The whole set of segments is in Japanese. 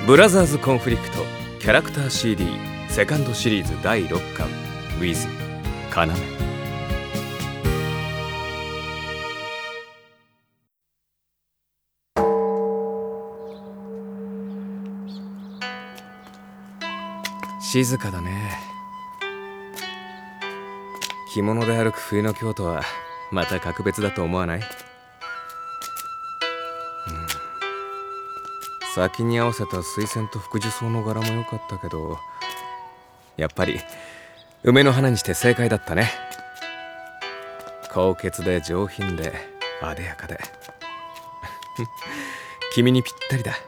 ブラザーズコンフリクトキャラクター CD セカンドシリーズ第6巻 with 要。静かだね。着物で歩く冬の京都はまた格別だと思わない？先に合わせた水仙と福寿草の柄も良かったけど、やっぱり梅の花にして正解だったね。高潔で上品であでやかで君にぴったりだ。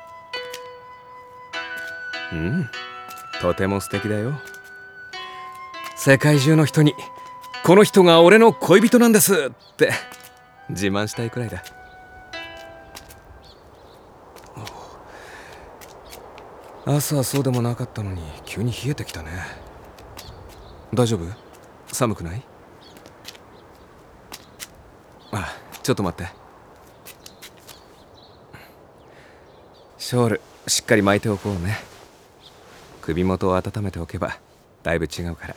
とても素敵だよ。世界中の人にこの人が俺の恋人なんですって自慢したいくらいだ。朝はそうでもなかったのに急に冷えてきたね。大丈夫？寒くない？ちょっと待って。ショールしっかり巻いておこうね。首元を温めておけばだいぶ違うから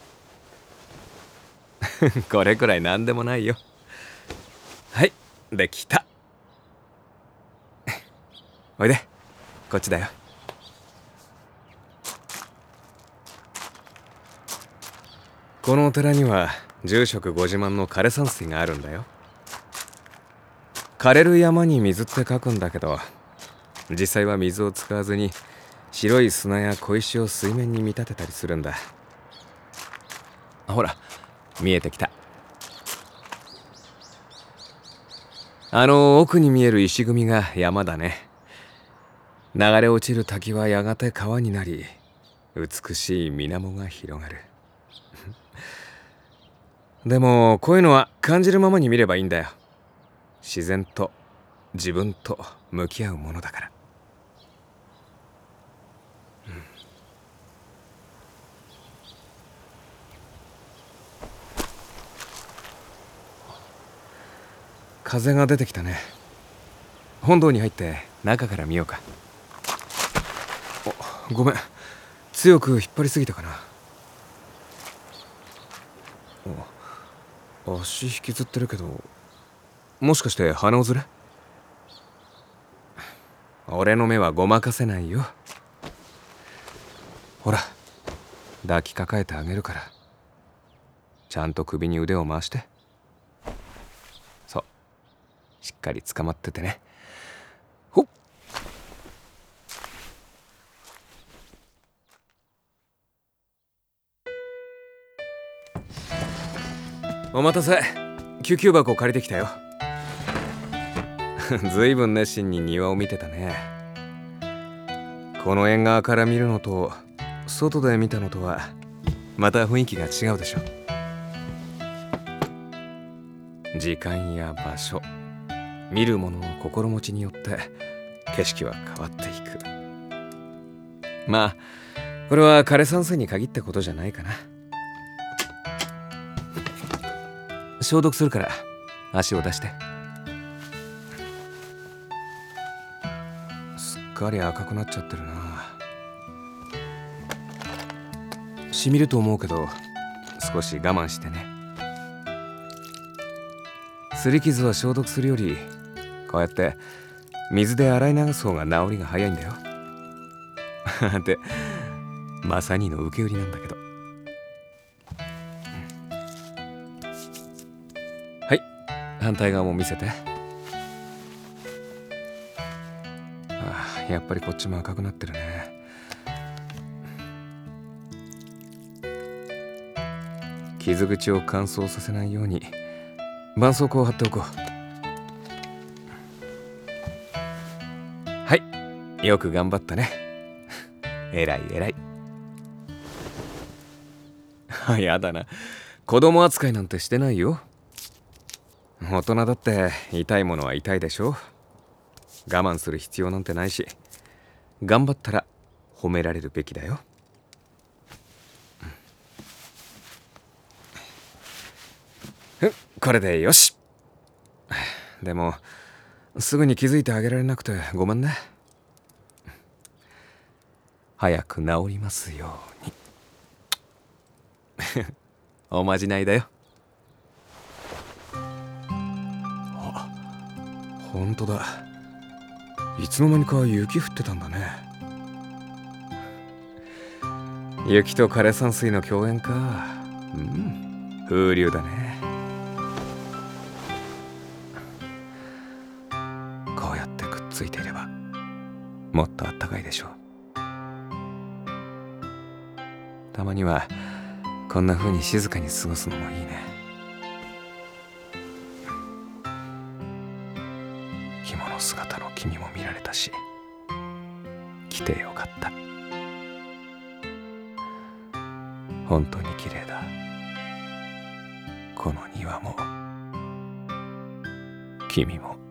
これくらい何でもないよ。はい、できた。おいで、こっちだよ。このお寺には住職ご自慢の枯山水があるんだよ。枯れる山に水って書くんだけど、実際は水を使わずに白い砂や小石を水面に見立てたりするんだ。ほら見えてきた。奥に見える石組みが山だね。流れ落ちる滝はやがて川になり、美しい水面が広がるでもこういうのは感じるままに見ればいいんだよ。自然と自分と向き合うものだから。風が出てきたね。本堂に入って中から見ようか。ごめん、強く引っ張りすぎたかな。足引きずってるけど、もしかして鼻をずれ？俺の目はごまかせないよ。ほら抱きかかえてあげるから、ちゃんと首に腕を回して。そう、しっかり捕まっててね。ほっ。お待たせ。救急箱を借りてきたよずいぶん熱心に庭を見てたね。この縁側から見るのと外で見たのとはまた雰囲気が違うでしょ。時間や場所、見る者の心持ちによって景色は変わっていく。まあこれは枯山水に限ったことじゃないかな。消毒するから足を出して。すっかり赤くなっちゃってるな。しみると思うけど少し我慢してね。擦り傷は消毒するよりこうやって水で洗い流す方が治りが早いんだよでまさにの受け売りなんだけど。はい、反対側も見せて。やっぱりこっちも赤くなってるね。傷口を乾燥させないように絆創膏を貼っておこう。はい、よく頑張ったねえらいえらいやだな、子供扱いなんてしてないよ。大人だって痛いものは痛いでしょ。我慢する必要なんてないし、頑張ったら褒められるべきだよ。これでよし。でもすぐに気づいてあげられなくてごめんね。 早く治りますように。おまじないだよ。あ、ほんとだ。いつの間にか雪降ってたんだね。雪と枯山水の共演か。うん、風流だね。こうやってくっついていればもっとあったかいでしょう。たまにはこんな風に静かに過ごすのもいいね。着物姿の君も見られたし、来てよかった。本当に綺麗だ。この庭も君も。